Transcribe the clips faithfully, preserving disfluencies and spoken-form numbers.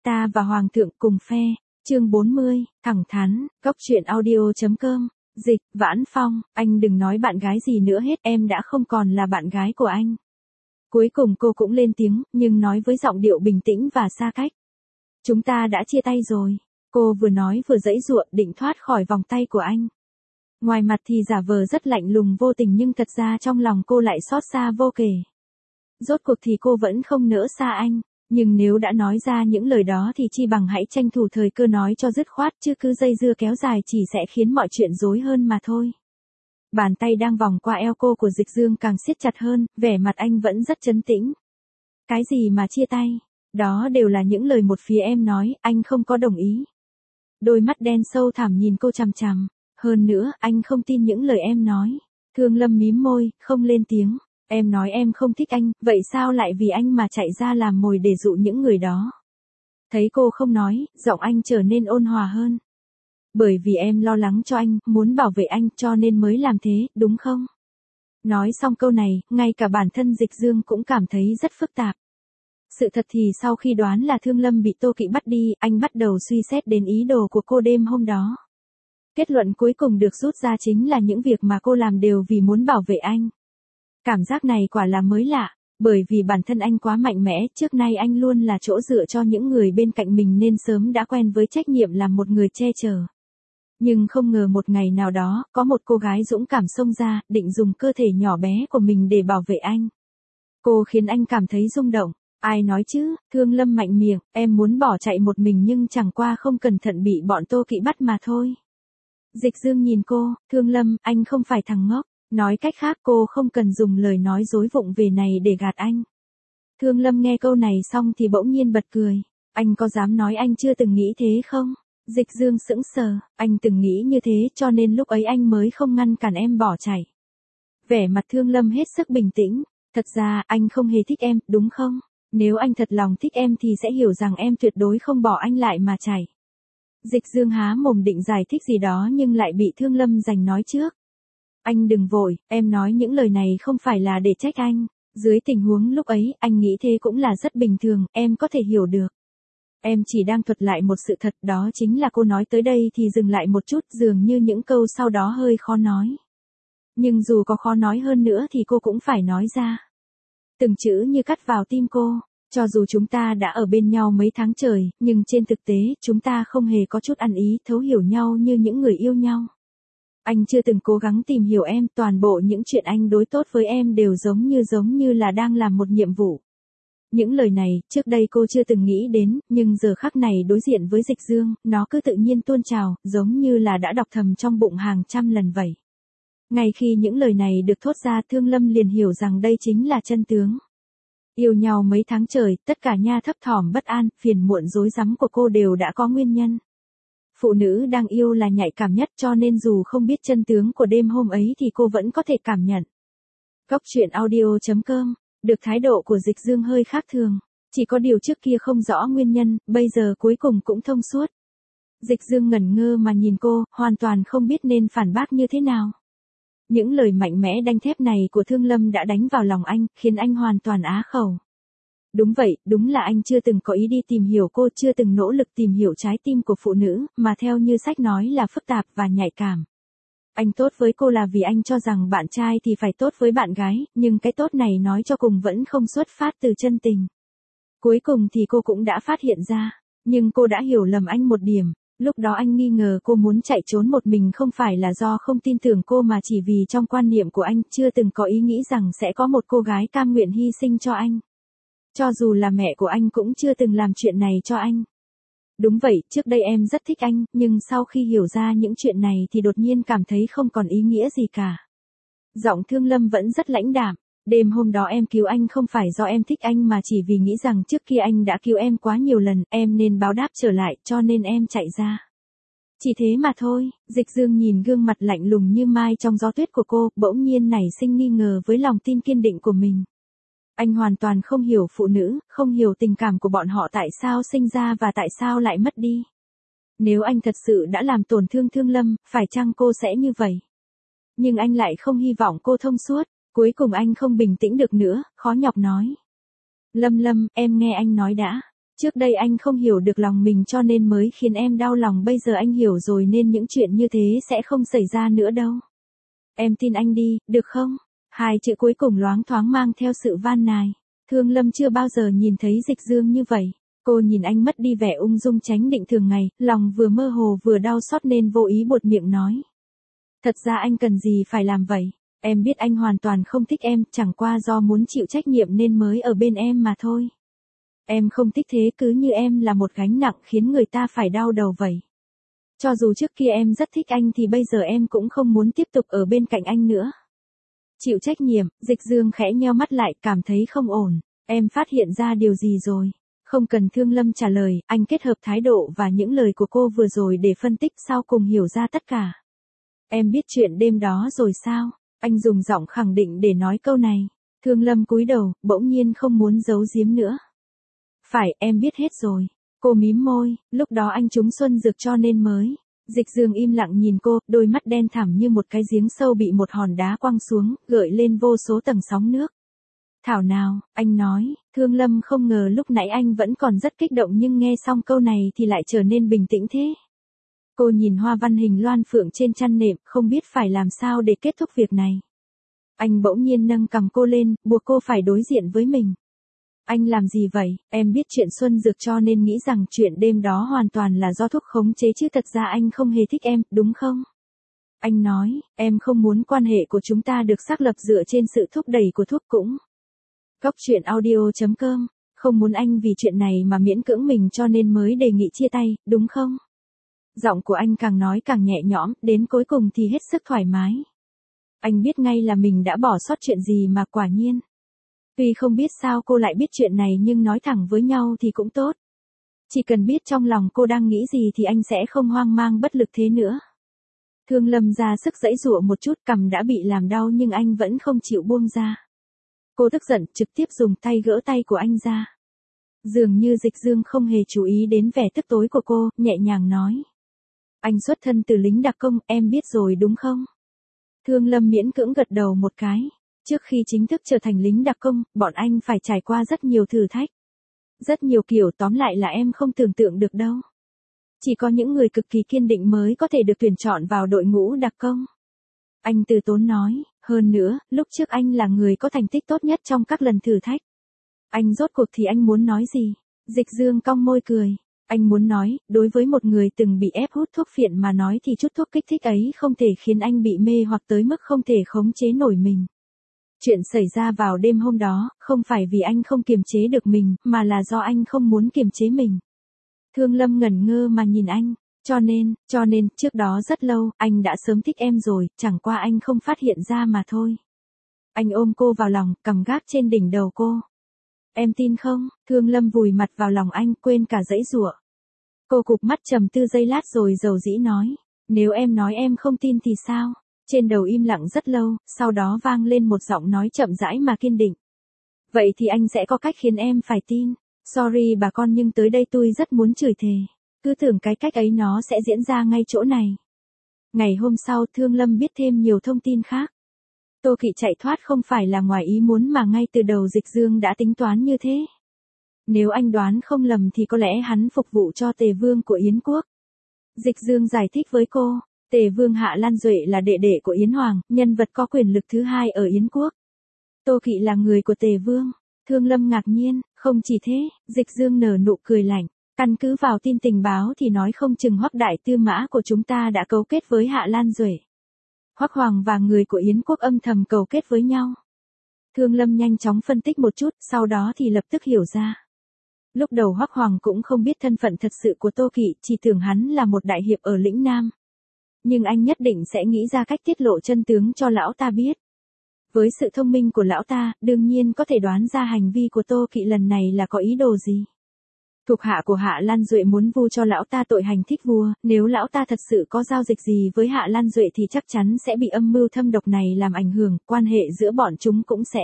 Ta và Hoàng thượng cùng phe. Chương bốn mươi, thẳng thắn, góc truyện audio.com. Dịch, Vãn Phong, anh đừng nói bạn gái gì nữa hết, em đã không còn là bạn gái của anh. Cuối cùng cô cũng lên tiếng, nhưng nói với giọng điệu bình tĩnh và xa cách. Chúng ta đã chia tay rồi. Cô vừa nói vừa giãy giụa định thoát khỏi vòng tay của anh. Ngoài mặt thì giả vờ rất lạnh lùng vô tình nhưng thật ra trong lòng cô lại xót xa vô kể. Rốt cuộc thì cô vẫn không nỡ xa anh. Nhưng nếu đã nói ra những lời đó thì chi bằng hãy tranh thủ thời cơ nói cho dứt khoát, chứ cứ dây dưa kéo dài chỉ sẽ khiến mọi chuyện rối hơn mà thôi. Bàn tay đang vòng qua eo cô của Dịch Dương càng siết chặt hơn, vẻ mặt anh vẫn rất trấn tĩnh. Cái gì mà chia tay? Đó đều là những lời một phía em nói, anh không có đồng ý. Đôi mắt đen sâu thẳm nhìn cô chằm chằm. Hơn nữa, anh không tin những lời em nói. Thương Lâm mím môi, không lên tiếng. Em nói em không thích anh, vậy sao lại vì anh mà chạy ra làm mồi để dụ những người đó? Thấy cô không nói, giọng anh trở nên ôn hòa hơn. Bởi vì em lo lắng cho anh, muốn bảo vệ anh cho nên mới làm thế, đúng không? Nói xong câu này, ngay cả bản thân Dịch Dương cũng cảm thấy rất phức tạp. Sự thật thì sau khi đoán là Thương Lâm bị Tô Kỵ bắt đi, anh bắt đầu suy xét đến ý đồ của cô đêm hôm đó. Kết luận cuối cùng được rút ra chính là những việc mà cô làm đều vì muốn bảo vệ anh. Cảm giác này quả là mới lạ, bởi vì bản thân anh quá mạnh mẽ, trước nay anh luôn là chỗ dựa cho những người bên cạnh mình nên sớm đã quen với trách nhiệm làm một người che chở. Nhưng không ngờ một ngày nào đó, có một cô gái dũng cảm xông ra, định dùng cơ thể nhỏ bé của mình để bảo vệ anh. Cô khiến anh cảm thấy rung động. Ai nói chứ? Thương Lâm mạnh miệng, em muốn bỏ chạy một mình nhưng chẳng qua không cẩn thận bị bọn Tô Kỵ bắt mà thôi. Dịch Dương nhìn cô, Thương Lâm, anh không phải thằng ngốc. Nói cách khác cô không cần dùng lời nói dối vụng về này để gạt anh. Thương Lâm nghe câu này xong thì bỗng nhiên bật cười. Anh có dám nói anh chưa từng nghĩ thế không? Dịch Dương sững sờ, anh từng nghĩ như thế cho nên lúc ấy anh mới không ngăn cản em bỏ chạy. Vẻ mặt Thương Lâm hết sức bình tĩnh. Thật ra anh không hề thích em, đúng không? Nếu anh thật lòng thích em thì sẽ hiểu rằng em tuyệt đối không bỏ anh lại mà chạy. Dịch Dương há mồm định giải thích gì đó nhưng lại bị Thương Lâm giành nói trước. Anh đừng vội, em nói những lời này không phải là để trách anh. Dưới tình huống lúc ấy, anh nghĩ thế cũng là rất bình thường, em có thể hiểu được. Em chỉ đang thuật lại một sự thật, đó chính là cô nói tới đây thì dừng lại một chút, dường như những câu sau đó hơi khó nói. Nhưng dù có khó nói hơn nữa thì cô cũng phải nói ra. Từng chữ như cắt vào tim cô. Cho dù chúng ta đã ở bên nhau mấy tháng trời, nhưng trên thực tế, chúng ta không hề có chút ăn ý, thấu hiểu nhau như những người yêu nhau. Anh chưa từng cố gắng tìm hiểu em, toàn bộ những chuyện anh đối tốt với em đều giống như giống như là đang làm một nhiệm vụ. Những lời này, trước đây cô chưa từng nghĩ đến, nhưng giờ khắc này đối diện với Dịch Dương, nó cứ tự nhiên tuôn trào, giống như là đã đọc thầm trong bụng hàng trăm lần vậy. Ngay khi những lời này được thốt ra, Thương Lâm liền hiểu rằng đây chính là chân tướng. Yêu nhau mấy tháng trời, tất cả nha thấp thỏm bất an, phiền muộn rối rắm của cô đều đã có nguyên nhân. Phụ nữ đang yêu là nhạy cảm nhất cho nên dù không biết chân tướng của đêm hôm ấy thì cô vẫn có thể cảm nhận. Góc truyện audio.com, được thái độ của Dịch Dương hơi khác thường. Chỉ có điều trước kia không rõ nguyên nhân, bây giờ cuối cùng cũng thông suốt. Dịch Dương ngẩn ngơ mà nhìn cô, hoàn toàn không biết nên phản bác như thế nào. Những lời mạnh mẽ đanh thép này của Thương Lâm đã đánh vào lòng anh, khiến anh hoàn toàn á khẩu. Đúng vậy, đúng là anh chưa từng có ý đi tìm hiểu cô, chưa từng nỗ lực tìm hiểu trái tim của phụ nữ, mà theo như sách nói là phức tạp và nhạy cảm. Anh tốt với cô là vì anh cho rằng bạn trai thì phải tốt với bạn gái, nhưng cái tốt này nói cho cùng vẫn không xuất phát từ chân tình. Cuối cùng thì cô cũng đã phát hiện ra, nhưng cô đã hiểu lầm anh một điểm. Lúc đó anh nghi ngờ cô muốn chạy trốn một mình không phải là do không tin tưởng cô mà chỉ vì trong quan niệm của anh chưa từng có ý nghĩ rằng sẽ có một cô gái cam nguyện hy sinh cho anh. Cho dù là mẹ của anh cũng chưa từng làm chuyện này cho anh. Đúng vậy, trước đây em rất thích anh, nhưng sau khi hiểu ra những chuyện này thì đột nhiên cảm thấy không còn ý nghĩa gì cả. Giọng Thương Lâm vẫn rất lãnh đạm. Đêm hôm đó em cứu anh không phải do em thích anh mà chỉ vì nghĩ rằng trước kia anh đã cứu em quá nhiều lần, em nên báo đáp trở lại cho nên em chạy ra. Chỉ thế mà thôi. Dịch Dương nhìn gương mặt lạnh lùng như mai trong gió tuyết của cô, bỗng nhiên nảy sinh nghi ngờ với lòng tin kiên định của mình. Anh hoàn toàn không hiểu phụ nữ, không hiểu tình cảm của bọn họ tại sao sinh ra và tại sao lại mất đi. Nếu anh thật sự đã làm tổn thương Thương Lâm, phải chăng cô sẽ như vậy? Nhưng anh lại không hy vọng cô thông suốt. Cuối cùng anh không bình tĩnh được nữa, khó nhọc nói. Lâm Lâm, em nghe anh nói đã. Trước đây anh không hiểu được lòng mình cho nên mới khiến em đau lòng, bây giờ anh hiểu rồi nên những chuyện như thế sẽ không xảy ra nữa đâu. Em tin anh đi, được không? Hai chữ cuối cùng loáng thoáng mang theo sự van nài. Thương Lâm chưa bao giờ nhìn thấy Dịch Dương như vậy. Cô nhìn anh mất đi vẻ ung dung tránh định thường ngày, lòng vừa mơ hồ vừa đau xót nên vô ý buột miệng nói. Thật ra anh cần gì phải làm vậy? Em biết anh hoàn toàn không thích em, chẳng qua do muốn chịu trách nhiệm nên mới ở bên em mà thôi. Em không thích thế, cứ như em là một gánh nặng khiến người ta phải đau đầu vậy. Cho dù trước kia em rất thích anh thì bây giờ em cũng không muốn tiếp tục ở bên cạnh anh nữa. Chịu trách nhiệm, Dịch Dương khẽ nheo mắt lại, cảm thấy không ổn. Em phát hiện ra điều gì rồi? Không cần Thương Lâm trả lời, anh kết hợp thái độ và những lời của cô vừa rồi để phân tích sau cùng hiểu ra tất cả. Em biết chuyện đêm đó rồi sao? Anh dùng giọng khẳng định để nói câu này. Thương Lâm cúi đầu, bỗng nhiên không muốn giấu giếm nữa. Phải, em biết hết rồi. Cô mím môi, lúc đó anh trúng xuân dược cho nên mới. Dịch Dương im lặng nhìn cô, đôi mắt đen thẳm như một cái giếng sâu bị một hòn đá quăng xuống, gợi lên vô số tầng sóng nước. Thảo nào, anh nói. Thương Lâm không ngờ lúc nãy anh vẫn còn rất kích động nhưng nghe xong câu này thì lại trở nên bình tĩnh thế. Cô nhìn hoa văn hình loan phượng trên chăn nệm, không biết phải làm sao để kết thúc việc này. Anh bỗng nhiên nâng cằm cô lên, buộc cô phải đối diện với mình. Anh làm gì vậy? Em biết chuyện xuân dược cho nên nghĩ rằng chuyện đêm đó hoàn toàn là do thuốc khống chế chứ thật ra anh không hề thích em, đúng không? Anh nói, em không muốn quan hệ của chúng ta được xác lập dựa trên sự thúc đẩy của thuốc cũng. Góc truyện audio chấm com, không muốn anh vì chuyện này mà miễn cưỡng mình cho nên mới đề nghị chia tay, đúng không? Giọng của anh càng nói càng nhẹ nhõm, đến cuối cùng thì hết sức thoải mái. Anh biết ngay là mình đã bỏ sót chuyện gì mà quả nhiên. Tuy không biết sao cô lại biết chuyện này nhưng nói thẳng với nhau thì cũng tốt. Chỉ cần biết trong lòng cô đang nghĩ gì thì anh sẽ không hoang mang bất lực thế nữa. Thương Lâm ra sức giãy giụa một chút, cằm đã bị làm đau nhưng anh vẫn không chịu buông ra. Cô tức giận, trực tiếp dùng tay gỡ tay của anh ra. Dường như Dịch Dương không hề chú ý đến vẻ tức tối của cô, nhẹ nhàng nói. Anh xuất thân từ lính đặc công, em biết rồi đúng không? Thương Lâm miễn cưỡng gật đầu một cái. Trước khi chính thức trở thành lính đặc công, bọn anh phải trải qua rất nhiều thử thách. Rất nhiều kiểu, tóm lại là em không tưởng tượng được đâu. Chỉ có những người cực kỳ kiên định mới có thể được tuyển chọn vào đội ngũ đặc công. Anh từ tốn nói, hơn nữa, lúc trước anh là người có thành tích tốt nhất trong các lần thử thách. Anh rốt cuộc thì anh muốn nói gì? Dịch Dương cong môi cười. Anh muốn nói, đối với một người từng bị ép hút thuốc phiện mà nói thì chút thuốc kích thích ấy không thể khiến anh bị mê hoặc tới mức không thể khống chế nổi mình. Chuyện xảy ra vào đêm hôm đó, không phải vì anh không kiềm chế được mình, mà là do anh không muốn kiềm chế mình. Thương Lâm ngẩn ngơ mà nhìn anh, cho nên, cho nên, trước đó rất lâu, anh đã sớm thích em rồi, chẳng qua anh không phát hiện ra mà thôi. Anh ôm cô vào lòng, cầm gác trên đỉnh đầu cô. Em tin không? Thương Lâm vùi mặt vào lòng anh, quên cả giãy giụa. Cô cụp mắt trầm tư giây lát rồi dầu dĩ nói, nếu em nói em không tin thì sao? Trên đầu im lặng rất lâu, sau đó vang lên một giọng nói chậm rãi mà kiên định. Vậy thì anh sẽ có cách khiến em phải tin. Sorry bà con nhưng tới đây tôi rất muốn chửi thề. Cứ tưởng cái cách ấy nó sẽ diễn ra ngay chỗ này. Ngày hôm sau Thương Lâm biết thêm nhiều thông tin khác. Tô Kỵ chạy thoát không phải là ngoài ý muốn mà ngay từ đầu Dịch Dương đã tính toán như thế. Nếu anh đoán không lầm thì có lẽ hắn phục vụ cho Tề Vương của Yến Quốc. Dịch Dương giải thích với cô. Tề Vương Hạ Lan Duệ là đệ đệ của Yến Hoàng, nhân vật có quyền lực thứ hai ở Yến Quốc. Tô Kỵ là người của Tề Vương. Thương Lâm ngạc nhiên, không chỉ thế, Dịch Dương nở nụ cười lạnh. Căn cứ vào tin tình báo thì nói không chừng Hoắc đại tư mã của chúng ta đã cấu kết với Hạ Lan Duệ. Hoắc Hoàng và người của Yến Quốc âm thầm cấu kết với nhau. Thương Lâm nhanh chóng phân tích một chút, sau đó thì lập tức hiểu ra. Lúc đầu Hoắc Hoàng cũng không biết thân phận thật sự của Tô Kỵ, chỉ tưởng hắn là một đại hiệp ở lĩnh Nam. Nhưng anh nhất định sẽ nghĩ ra cách tiết lộ chân tướng cho lão ta biết. Với sự thông minh của lão ta, đương nhiên có thể đoán ra hành vi của Tô Kỵ lần này là có ý đồ gì. Thuộc hạ của Hạ Lan Duệ muốn vu cho lão ta tội hành thích vua, nếu lão ta thật sự có giao dịch gì với Hạ Lan Duệ thì chắc chắn sẽ bị âm mưu thâm độc này làm ảnh hưởng, quan hệ giữa bọn chúng cũng sẽ.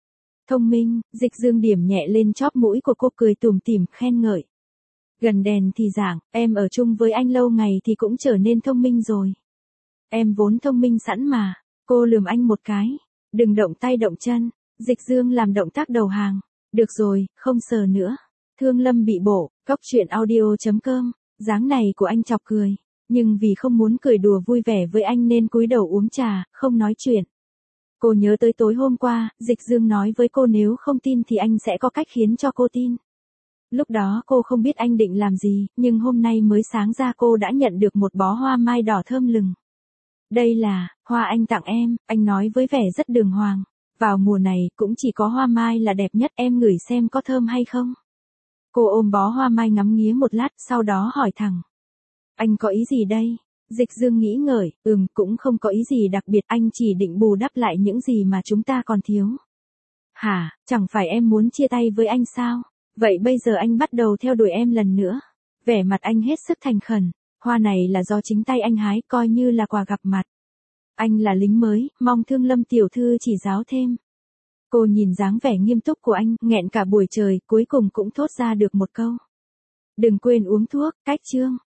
Thông minh, Dịch Dương điểm nhẹ lên chóp mũi của cô cười tủm tỉm khen ngợi. Gần đèn thì giảng, em ở chung với anh lâu ngày thì cũng trở nên thông minh rồi. Em vốn thông minh sẵn mà, cô lườm anh một cái. Đừng động tay động chân, Dịch Dương làm động tác đầu hàng. Được rồi, không sờ nữa. Thương Lâm bị bổ, cốc truyện audio chấm com, dáng này của anh chọc cười, nhưng vì không muốn cười đùa vui vẻ với anh nên cúi đầu uống trà, không nói chuyện. Cô nhớ tới tối hôm qua, Dịch Dương nói với cô nếu không tin thì anh sẽ có cách khiến cho cô tin. Lúc đó cô không biết anh định làm gì, nhưng hôm nay mới sáng ra cô đã nhận được một bó hoa mai đỏ thơm lừng. Đây là hoa anh tặng em, anh nói với vẻ rất đường hoàng. Vào mùa này cũng chỉ có hoa mai là đẹp nhất, em ngửi xem có thơm hay không. Cô ôm bó hoa mai ngắm nghía một lát, sau đó hỏi thẳng. Anh có ý gì đây? Dịch Dương nghĩ ngợi, ừm cũng không có ý gì đặc biệt, anh chỉ định bù đắp lại những gì mà chúng ta còn thiếu. Hả, chẳng phải em muốn chia tay với anh sao? Vậy bây giờ anh bắt đầu theo đuổi em lần nữa. Vẻ mặt anh hết sức thành khẩn, hoa này là do chính tay anh hái, coi như là quà gặp mặt. Anh là lính mới, mong Thương Lâm tiểu thư chỉ giáo thêm. Cô nhìn dáng vẻ nghiêm túc của anh, nghẹn cả buổi trời, cuối cùng cũng thốt ra được một câu. Đừng quên uống thuốc, cách chương.